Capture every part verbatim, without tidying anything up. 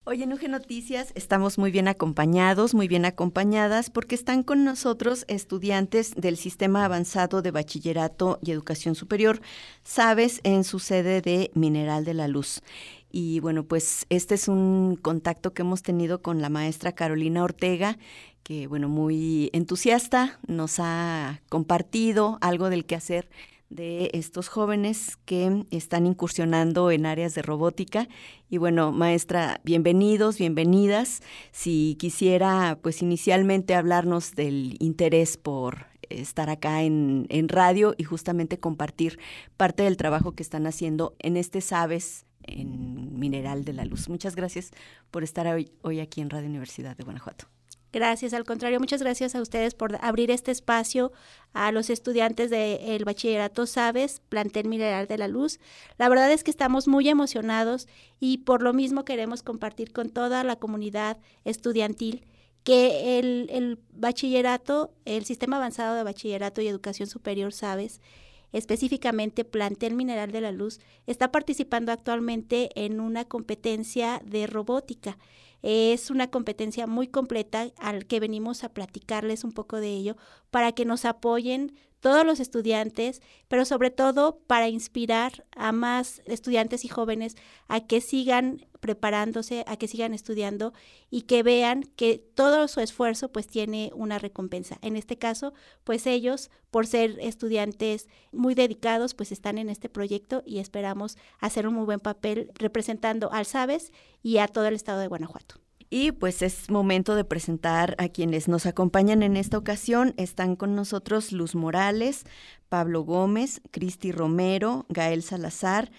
Hoy en U G Noticias estamos muy bien acompañados, muy bien acompañadas, porque están con nosotros estudiantes del Sistema Avanzado de Bachillerato y Educación Superior, SABES, en su sede de Mineral de la Luz. Y bueno, pues este es un contacto que hemos tenido con la maestra Carolina Ortega, que bueno, muy entusiasta, nos ha compartido algo del quehacer de estos jóvenes que están incursionando en áreas de robótica. Y bueno, maestra, bienvenidos, bienvenidas. Si quisiera, pues inicialmente hablarnos del interés por estar acá en, en radio y justamente compartir parte del trabajo que están haciendo en este SABES en Mineral de la Luz. Muchas gracias por estar hoy, hoy aquí en Radio Universidad de Guanajuato. Gracias, al contrario, muchas gracias a ustedes por abrir este espacio a los estudiantes del Bachillerato SABES, Plantel Mineral de la Luz. La verdad es que estamos muy emocionados y por lo mismo queremos compartir con toda la comunidad estudiantil que el, el bachillerato, el Sistema Avanzado de Bachillerato y Educación Superior SABES, específicamente Plantel Mineral de la Luz, está participando actualmente en una competencia de robótica. Es una competencia muy completa al que venimos a platicarles un poco de ello para que nos apoyen todos los estudiantes, pero sobre todo para inspirar a más estudiantes y jóvenes a que sigan preparándose, a que sigan estudiando y que vean que todo su esfuerzo pues tiene una recompensa. En este caso, pues ellos, por ser estudiantes muy dedicados, pues están en este proyecto y esperamos hacer un muy buen papel representando al SABES y a todo el estado de Guanajuato. Y pues es momento de presentar a quienes nos acompañan en esta ocasión. Están con nosotros Luz Morales, Pablo Gómez, Cristi Romero, Gael Salazar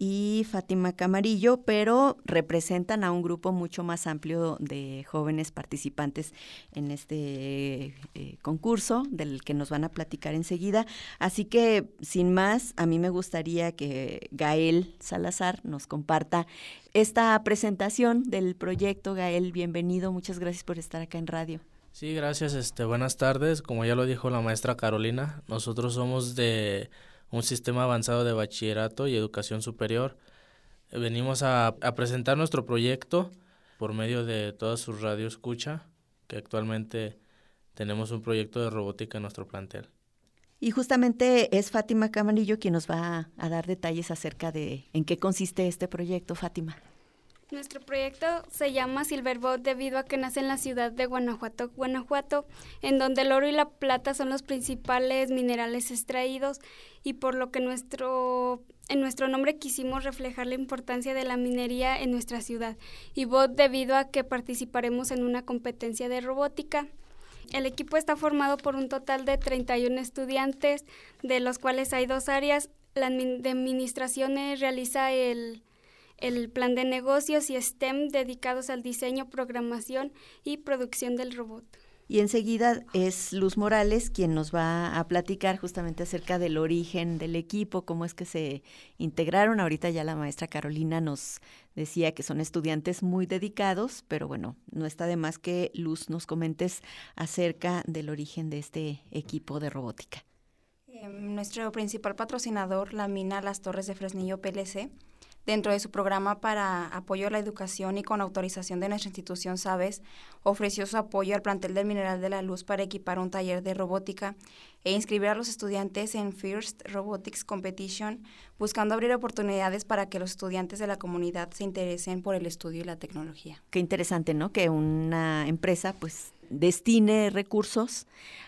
y Fátima Camarillo, pero representan a un grupo mucho más amplio de jóvenes participantes en este eh, concurso del que nos van a platicar enseguida. Así que, sin más, a mí me gustaría que Gael Salazar nos comparta esta presentación del proyecto. Gael, bienvenido, muchas gracias por estar acá en radio. Sí, gracias, este, buenas tardes. Como ya lo dijo la maestra Carolina, nosotros somos de un sistema avanzado de bachillerato y educación superior. Venimos a, a presentar nuestro proyecto por medio de toda su radio escucha, que actualmente tenemos un proyecto de robótica en nuestro plantel. Y justamente es Fátima Camarillo quien nos va a, a dar detalles acerca de en qué consiste este proyecto. Fátima. Nuestro proyecto se llama Silverbot debido a que nace en la ciudad de Guanajuato, Guanajuato, en donde el oro y la plata son los principales minerales extraídos y por lo que nuestro, en nuestro nombre quisimos reflejar la importancia de la minería en nuestra ciudad. Y Bot debido a que participaremos en una competencia de robótica. El equipo está formado por un total de treinta y uno estudiantes, de los cuales hay dos áreas. La de administraciones realiza el... el plan de negocios y STEM dedicados al diseño, programación y producción del robot. Y enseguida es Luz Morales quien nos va a platicar justamente acerca del origen del equipo, cómo es que se integraron. Ahorita ya la maestra Carolina nos decía que son estudiantes muy dedicados, pero bueno, no está de más que Luz nos comentes acerca del origen de este equipo de robótica. Eh, nuestro principal patrocinador, la mina Las Torres de Fresnillo P L C, dentro de su programa para apoyo a la educación y con autorización de nuestra institución SABES, ofreció su apoyo al plantel del Mineral de la Luz para equipar un taller de robótica e inscribir a los estudiantes en First Robotics Competition, buscando abrir oportunidades para que los estudiantes de la comunidad se interesen por el estudio y la tecnología. Qué interesante, ¿no? Que una empresa pues destine recursos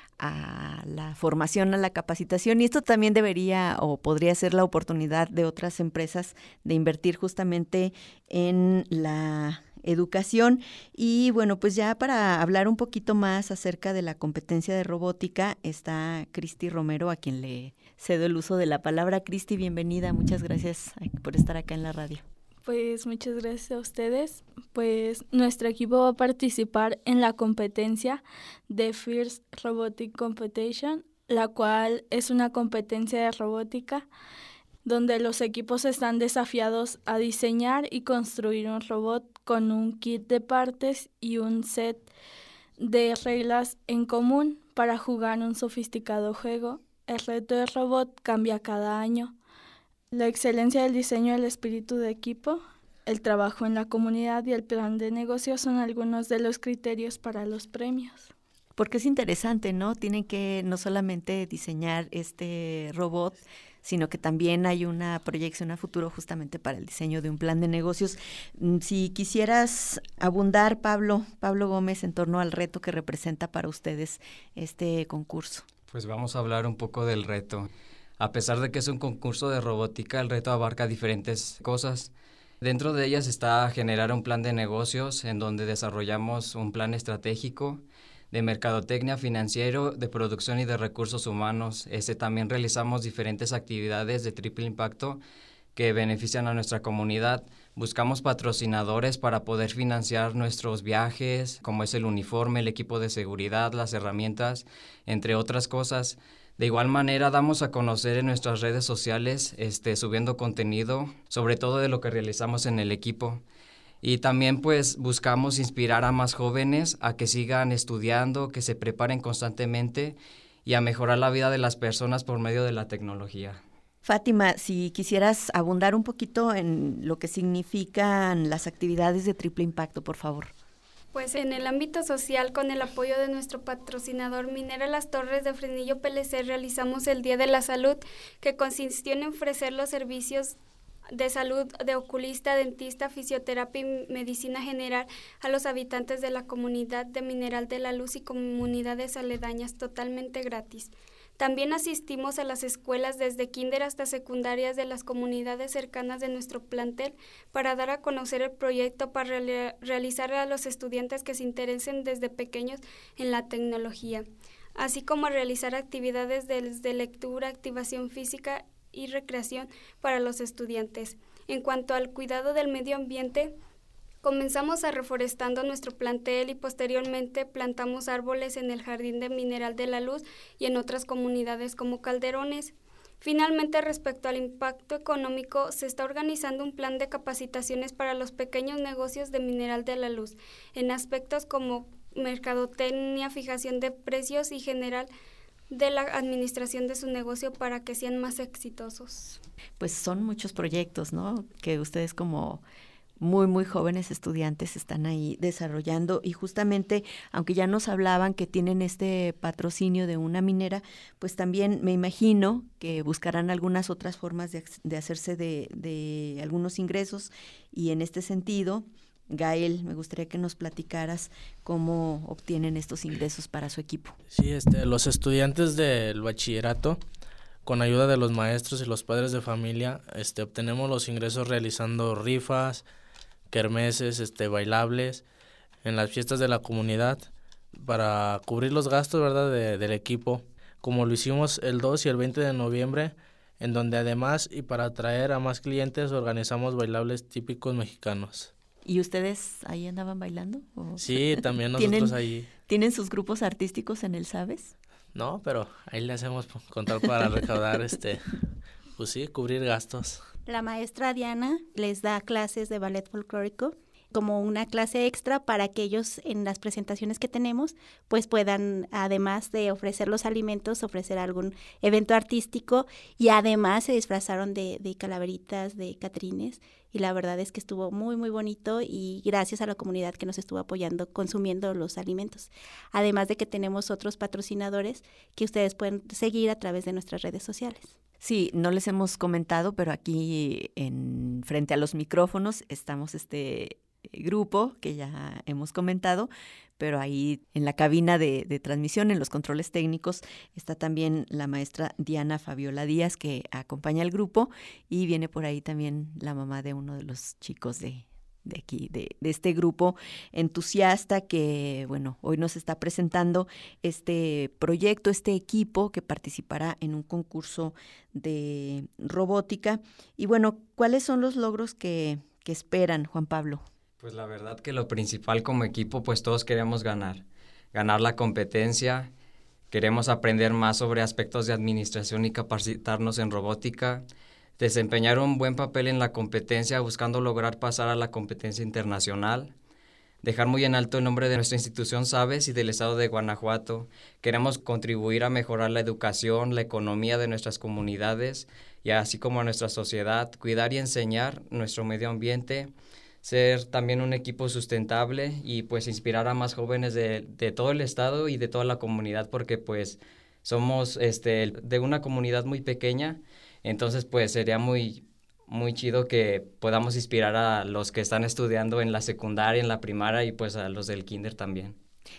a la formación, a la capacitación, y esto también debería o podría ser la oportunidad de otras empresas de invertir justamente en la educación. Y bueno, pues ya para hablar un poquito más acerca de la competencia de robótica está Cristi Romero, a quien le cedo el uso de la palabra. Cristi, bienvenida, muchas gracias por estar acá en la radio. Pues muchas gracias a ustedes. Pues nuestro equipo va a participar en la competencia de First Robotic Competition, la cual es una competencia de robótica donde los equipos están desafiados a diseñar y construir un robot con un kit de partes y un set de reglas en común para jugar un sofisticado juego. El reto del robot cambia cada año. La excelencia del diseño del espíritu de equipo, el trabajo en la comunidad y el plan de negocio son algunos de los criterios para los premios. Porque es interesante, ¿no? Tienen que no solamente diseñar este robot, sino que también hay una proyección a futuro justamente para el diseño de un plan de negocios. Si quisieras abundar, Pablo, Pablo Gómez, en torno al reto que representa para ustedes este concurso. Pues vamos a hablar un poco del reto. A pesar de que es un concurso de robótica, el reto abarca diferentes cosas. Dentro de ellas está generar un plan de negocios en donde desarrollamos un plan estratégico de mercadotecnia, financiero, de producción y de recursos humanos. Este, también realizamos diferentes actividades de triple impacto que benefician a nuestra comunidad. Buscamos patrocinadores para poder financiar nuestros viajes, como es el uniforme, el equipo de seguridad, las herramientas, entre otras cosas. De igual manera, damos a conocer en nuestras redes sociales, este, subiendo contenido, sobre todo de lo que realizamos en el equipo. Y también pues buscamos inspirar a más jóvenes a que sigan estudiando, que se preparen constantemente y a mejorar la vida de las personas por medio de la tecnología. Fátima, si quisieras abundar un poquito en lo que significan las actividades de triple impacto, por favor. Pues en el ámbito social, con el apoyo de nuestro patrocinador Minera Las Torres de Fresnillo P L C, realizamos el Día de la Salud, que consistió en ofrecer los servicios de salud de oculista, dentista, fisioterapia y medicina general a los habitantes de la comunidad de Mineral de la Luz y comunidades aledañas totalmente gratis. También asistimos a las escuelas desde kinder hasta secundarias de las comunidades cercanas de nuestro plantel para dar a conocer el proyecto para reali- realizar a los estudiantes que se interesen desde pequeños en la tecnología, así como realizar actividades desde lectura, activación física y recreación para los estudiantes. En cuanto al cuidado del medio ambiente, comenzamos a reforestando nuestro plantel y posteriormente plantamos árboles en el Jardín de Mineral de la Luz y en otras comunidades como Calderones. Finalmente, respecto al impacto económico, se está organizando un plan de capacitaciones para los pequeños negocios de Mineral de la Luz en aspectos como mercadotecnia, fijación de precios y general de la administración de su negocio para que sean más exitosos. Pues son muchos proyectos, ¿no? Que ustedes como muy, muy jóvenes estudiantes están ahí desarrollando y justamente, aunque ya nos hablaban que tienen este patrocinio de una minera, pues también me imagino que buscarán algunas otras formas de, de hacerse de, de algunos ingresos y en este sentido, Gael, me gustaría que nos platicaras cómo obtienen estos ingresos para su equipo. Sí, este, los estudiantes del bachillerato, con ayuda de los maestros y los padres de familia, este, obtenemos los ingresos realizando rifas, kermeses, este, bailables en las fiestas de la comunidad para cubrir los gastos, ¿verdad?, de, del equipo, como lo hicimos el dos y el veinte de noviembre, en donde además y para atraer a más clientes organizamos bailables típicos mexicanos. ¿Y ustedes ahí andaban bailando? ¿O? Sí, también nosotros ¿Tienen, ahí. ¿Tienen sus grupos artísticos en el Sabes? No, pero ahí le hacemos contar para recaudar, este, pues sí, cubrir gastos. La maestra Diana les da clases de ballet folclórico como una clase extra para que ellos en las presentaciones que tenemos pues puedan, además de ofrecer los alimentos, ofrecer algún evento artístico y además se disfrazaron de, de calaveritas, de catrines y la verdad es que estuvo muy muy bonito y gracias a la comunidad que nos estuvo apoyando consumiendo los alimentos. Además de que tenemos otros patrocinadores que ustedes pueden seguir a través de nuestras redes sociales. Sí, no les hemos comentado, pero aquí en frente a los micrófonos estamos este grupo que ya hemos comentado, pero ahí en la cabina de, de transmisión, en los controles técnicos, está también la maestra Diana Fabiola Díaz, que acompaña al grupo, y viene por ahí también la mamá de uno de los chicos de, de aquí, de, de este grupo entusiasta que, bueno, hoy nos está presentando este proyecto, este equipo que participará en un concurso de robótica. Y bueno, ¿cuáles son los logros que, que esperan, Juan Pablo? Pues la verdad que lo principal como equipo, pues todos queremos ganar, ganar la competencia, queremos aprender más sobre aspectos de administración y capacitarnos en robótica, desempeñar un buen papel en la competencia buscando lograr pasar a la competencia internacional, dejar muy en alto el nombre de nuestra institución Sabes y del estado de Guanajuato. Queremos contribuir a mejorar la educación, la economía de nuestras comunidades y así como a nuestra sociedad, cuidar y enseñar nuestro medio ambiente, ser también un equipo sustentable y pues inspirar a más jóvenes de, de todo el estado y de toda la comunidad, porque pues somos este, de una comunidad muy pequeña, entonces pues sería muy, muy chido que podamos inspirar a los que están estudiando en la secundaria, en la primaria y pues a los del kinder también.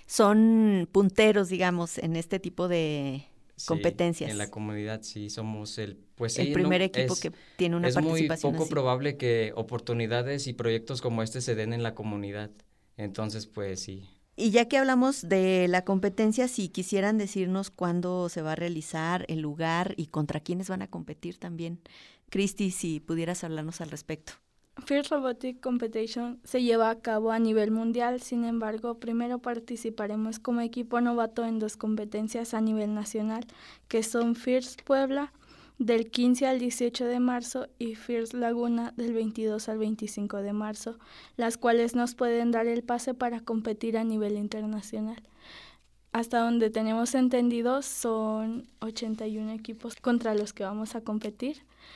Son punteros, digamos, en este tipo de competencias. Sí, en la comunidad sí somos el, pues el sí, primer no, equipo es, que tiene una es participación muy poco así. probable que oportunidades y proyectos como este se den en la comunidad. Entonces, pues sí. Y ya que hablamos de la competencia, si quisieran decirnos cuándo se va a realizar, el lugar y contra quiénes van a competir también. Cristi, si pudieras hablarnos al respecto. FIRST Robotic Competition se lleva a cabo a nivel mundial, sin embargo, primero participaremos como equipo novato en dos competencias a nivel nacional, que son FIRST Puebla del quince al dieciocho de marzo y FIRST Laguna del veintidós al veinticinco de marzo, las cuales nos pueden dar el pase para competir a nivel internacional. Hasta donde tenemos entendido son ochenta y uno equipos contra los que vamos a competir.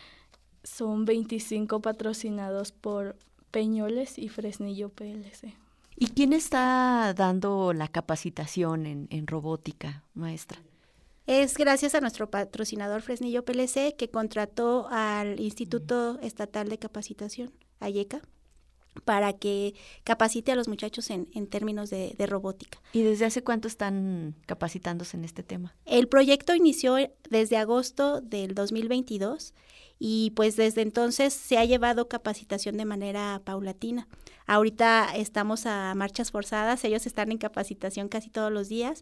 Son veinticinco patrocinados por Peñoles y Fresnillo P L C. ¿Y quién está dando la capacitación en, en robótica, maestra? Es gracias a nuestro patrocinador Fresnillo P L C, que contrató al Instituto Estatal de Capacitación, AYECA, para que capacite a los muchachos en, en términos de, de robótica. ¿Y desde hace cuánto están capacitándose en este tema? El proyecto inició desde agosto del dos mil veintidós y pues desde entonces se ha llevado capacitación de manera paulatina. Ahorita estamos a marchas forzadas, ellos están en capacitación casi todos los días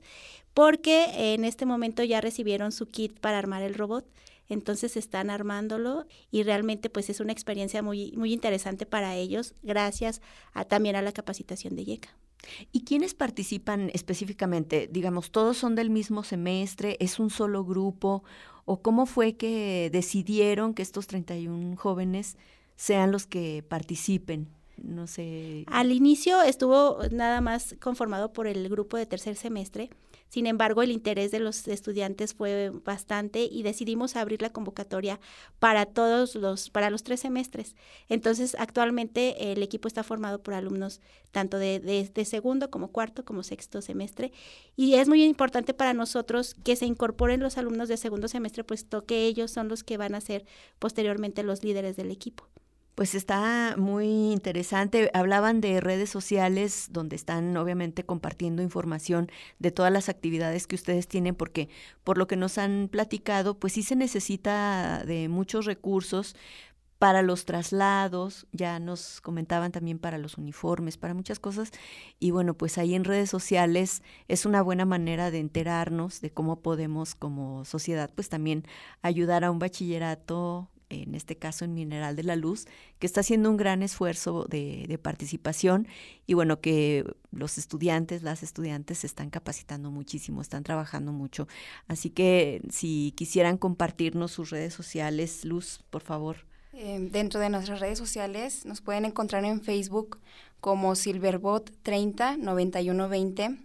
porque en este momento ya recibieron su kit para armar el robot. Entonces están armándolo y realmente pues es una experiencia muy, muy interesante para ellos, gracias a, también a la capacitación de YECA. ¿Y quiénes participan específicamente? Digamos, ¿todos son del mismo semestre? ¿Es un solo grupo? ¿O cómo fue que decidieron que estos treinta y uno jóvenes sean los que participen? No sé. Al inicio estuvo nada más conformado por el grupo de tercer semestre. Sin embargo, el interés de los estudiantes fue bastante y decidimos abrir la convocatoria para todos los, para los tres semestres. Entonces, actualmente el equipo está formado por alumnos tanto de, de, de segundo como cuarto como sexto semestre. Y es muy importante para nosotros que se incorporen los alumnos de segundo semestre, puesto que ellos son los que van a ser posteriormente los líderes del equipo. Pues está muy interesante. Hablaban de redes sociales donde están obviamente compartiendo información de todas las actividades que ustedes tienen, porque por lo que nos han platicado, pues sí se necesita de muchos recursos para los traslados, ya nos comentaban también para los uniformes, para muchas cosas. Y bueno, pues ahí en redes sociales es una buena manera de enterarnos de cómo podemos como sociedad pues también ayudar a un bachillerato, en este caso en Mineral de la Luz, que está haciendo un gran esfuerzo de, de participación y bueno, que los estudiantes, las estudiantes se están capacitando muchísimo, están trabajando mucho. Así que si quisieran compartirnos sus redes sociales, Luz, por favor. Eh, dentro de nuestras redes sociales nos pueden encontrar en Facebook como Silverbot treinta noventa y uno veinte,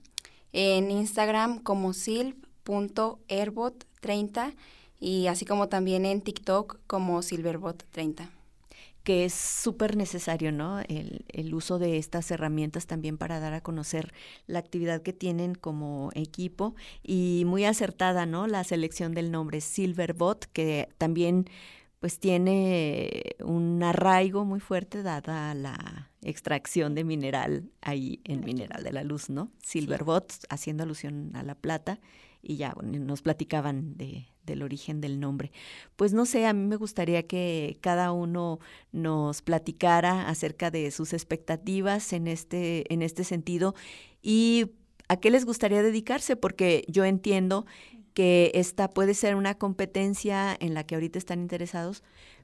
en Instagram como silv punto airbot treinta y así como también en TikTok como Silverbot treinta. Que es súper necesario, ¿no? El, el uso de estas herramientas también para dar a conocer la actividad que tienen como equipo y muy acertada, ¿no? La selección del nombre Silverbot, que también pues tiene un arraigo muy fuerte dada la extracción de mineral ahí en Mineral de la Luz, ¿no? Silverbot, sí, haciendo alusión a la plata, y ya bueno, nos platicaban de, del origen del nombre. Pues no sé, a mí me gustaría que cada uno nos platicara acerca de sus expectativas en este, en este sentido y a qué les gustaría dedicarse, porque yo entiendo que esta puede ser una competencia en la que ahorita están interesados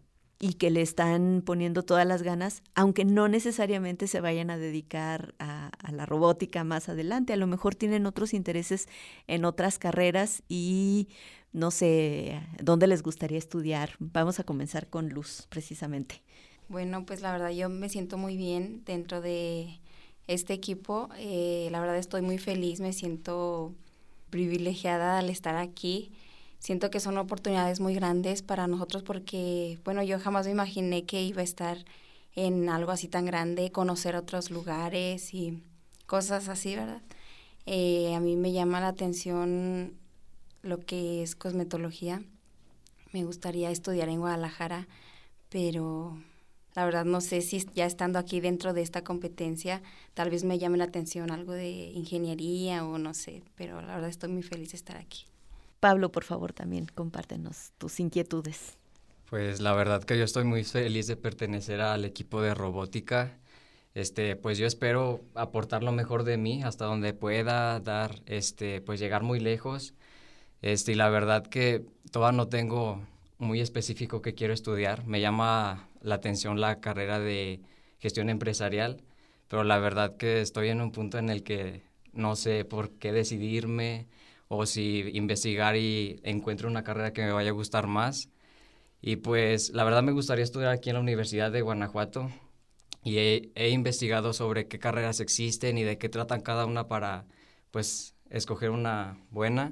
y que le están poniendo todas las ganas, aunque no necesariamente se vayan a dedicar a, a la robótica más adelante. A lo mejor tienen otros intereses en otras carreras y no sé dónde les gustaría estudiar. Vamos a comenzar con Luz, precisamente. Bueno, pues la verdad yo me siento muy bien dentro de este equipo. Eh, la verdad estoy muy feliz, me siento privilegiada al estar aquí. Siento que son oportunidades muy grandes para nosotros porque, bueno, yo jamás me imaginé que iba a estar en algo así tan grande, conocer otros lugares y cosas así, ¿verdad? Eh, a mí me llama la atención lo que es cosmetología. Me gustaría estudiar en Guadalajara, pero la verdad no sé si ya estando aquí dentro de esta competencia, tal vez me llame la atención algo de ingeniería o no sé, pero la verdad estoy muy feliz de estar aquí. Pablo, por favor, también compártenos tus inquietudes. Pues la verdad que yo estoy muy feliz de pertenecer al equipo de robótica. Este, pues yo espero aportar lo mejor de mí hasta donde pueda dar, este, pues llegar muy lejos. Este, y la verdad que todavía no tengo muy específico que quiero estudiar. Me llama la atención la carrera de gestión empresarial, pero la verdad que estoy en un punto en el que no sé por qué decidirme o si investigar y encuentro una carrera que me vaya a gustar más. Y pues la verdad me gustaría estudiar aquí en la Universidad de Guanajuato y he, he investigado sobre qué carreras existen y de qué tratan cada una para pues escoger una buena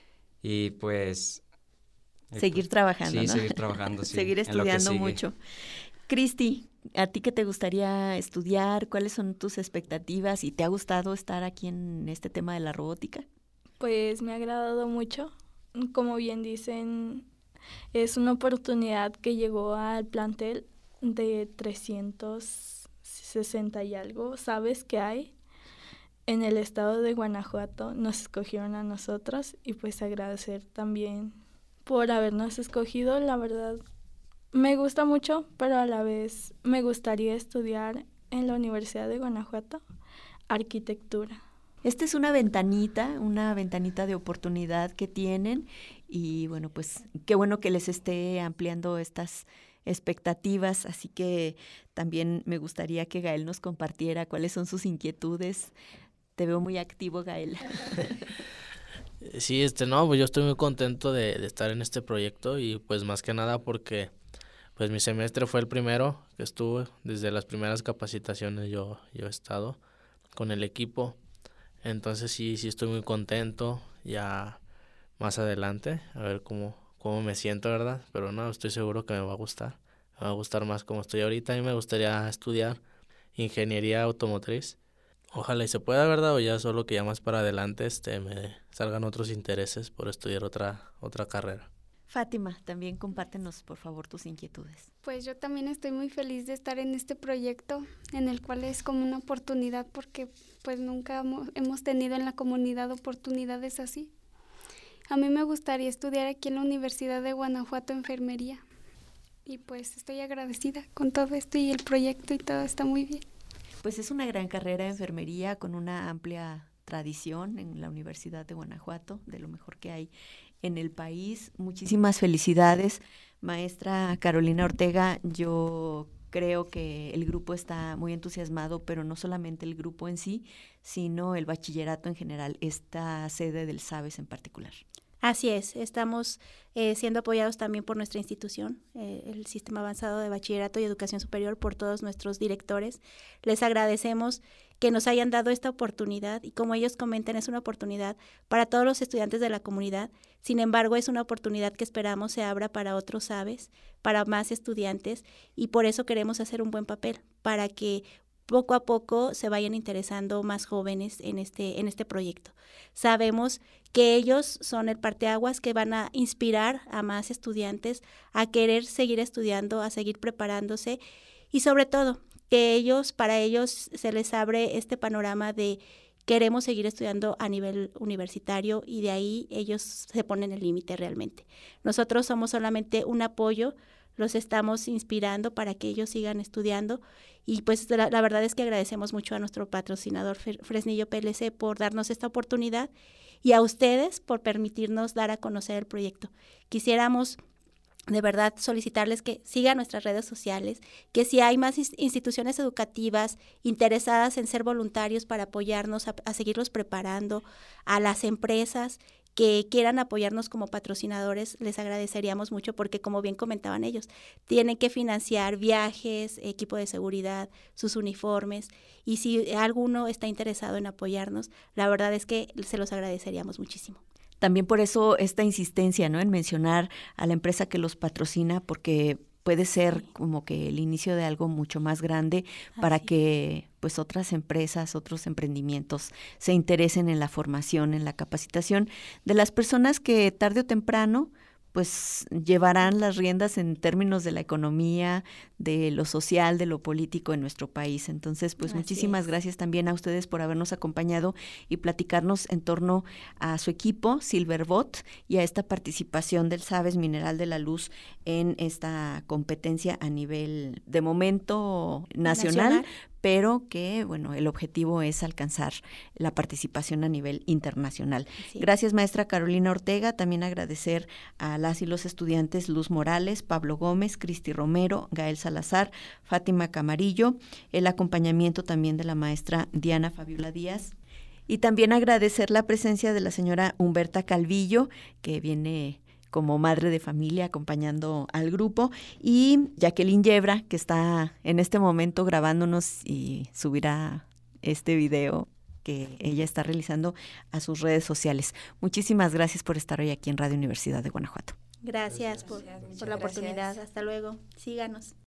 y pues... Seguir pues, trabajando, sí, ¿no? seguir trabajando, sí. Seguir estudiando mucho. Cristi, ¿a ti qué te gustaría estudiar? ¿Cuáles son tus expectativas? ¿Y te ha gustado estar aquí en este tema de la robótica? Pues me ha agradado mucho. Como bien dicen, es una oportunidad que llegó al plantel de trescientos sesenta y algo, ¿sabes qué hay? En el estado de Guanajuato nos escogieron a nosotros y pues agradecer también por habernos escogido. La verdad me gusta mucho, pero a la vez me gustaría estudiar en la Universidad de Guanajuato arquitectura. Esta es una ventanita, una ventanita de oportunidad que tienen y bueno, pues qué bueno que les esté ampliando estas expectativas, así que también me gustaría que Gael nos compartiera cuáles son sus inquietudes. Te veo muy activo, Gael. Sí, este, no, pues yo estoy muy contento de, de estar en este proyecto y pues más que nada porque pues mi semestre fue el primero que estuve, desde las primeras capacitaciones yo, yo he estado con el equipo. Entonces sí, sí estoy muy contento, ya más adelante, a ver cómo, cómo me siento, ¿verdad? Pero no, estoy seguro que me va a gustar, me va a gustar más como estoy ahorita. A mí me gustaría estudiar ingeniería automotriz. Ojalá y se pueda, ¿verdad? O ya solo que ya más para adelante este, me salgan otros intereses por estudiar otra, otra carrera. Fátima, también compártenos, por favor, tus inquietudes. Pues yo también estoy muy feliz de estar en este proyecto, en el cual es como una oportunidad, porque pues nunca hemos tenido en la comunidad oportunidades así. A mí me gustaría estudiar aquí en la Universidad de Guanajuato enfermería, y pues estoy agradecida con todo esto y el proyecto y todo está muy bien. Pues es una gran carrera de enfermería con una amplia tradición en la Universidad de Guanajuato, de lo mejor que hay en el país. Muchísimas felicidades, maestra Carolina Ortega. Yo creo que el grupo está muy entusiasmado, pero no solamente el grupo en sí, sino el bachillerato en general, esta sede del SABES en particular. Así es, estamos eh, siendo apoyados también por nuestra institución, eh, el Sistema Avanzado de Bachillerato y Educación Superior, por todos nuestros directores. Les agradecemos que nos hayan dado esta oportunidad y como ellos comentan, es una oportunidad para todos los estudiantes de la comunidad. Sin embargo, es una oportunidad que esperamos se abra para otros SABES, para más estudiantes, y por eso queremos hacer un buen papel, para que poco a poco se vayan interesando más jóvenes en este, en este proyecto. Sabemos que ellos son el parteaguas que van a inspirar a más estudiantes a querer seguir estudiando, a seguir preparándose y sobre todo que ellos, para ellos se les abre este panorama de queremos seguir estudiando a nivel universitario y de ahí ellos se ponen el límite realmente. Nosotros somos solamente un apoyo, los estamos inspirando para que ellos sigan estudiando y pues la, la verdad es que agradecemos mucho a nuestro patrocinador Fresnillo P L C por darnos esta oportunidad y a ustedes por permitirnos dar a conocer el proyecto. Quisiéramos de verdad solicitarles que sigan nuestras redes sociales, que si hay más instituciones educativas interesadas en ser voluntarios para apoyarnos a, a seguirlos preparando, a las empresas que quieran apoyarnos como patrocinadores, les agradeceríamos mucho porque, como bien comentaban ellos, tienen que financiar viajes, equipo de seguridad, sus uniformes, y si alguno está interesado en apoyarnos, la verdad es que se los agradeceríamos muchísimo. También por eso esta insistencia, ¿no?, en mencionar a la empresa que los patrocina, porque puede ser como que el inicio de algo mucho más grande para Así. que pues otras empresas, otros emprendimientos se interesen en la formación, en la capacitación de las personas que tarde o temprano pues llevarán las riendas en términos de la economía, de lo social, de lo político en nuestro país. Entonces, pues Así muchísimas es. gracias también a ustedes por habernos acompañado y platicarnos en torno a su equipo, Silverbot, y a esta participación del Sabes Mineral de la Luz en esta competencia a nivel, de momento, nacional, Nacional. pero que, bueno, el objetivo es alcanzar la participación a nivel internacional. Sí. Gracias, maestra Carolina Ortega. También agradecer a las y los estudiantes Luz Morales, Pablo Gómez, Cristi Romero, Gael Salazar, Fátima Camarillo, el acompañamiento también de la maestra Diana Fabiola Díaz. Y también agradecer la presencia de la señora Humberta Calvillo, que viene como madre de familia acompañando al grupo, y Jacqueline Yebra, que está en este momento grabándonos y subirá este video que ella está realizando a sus redes sociales. Muchísimas gracias por estar hoy aquí en Radio Universidad de Guanajuato. Gracias por, Gracias, muchas por la gracias. oportunidad. Hasta luego. Síganos.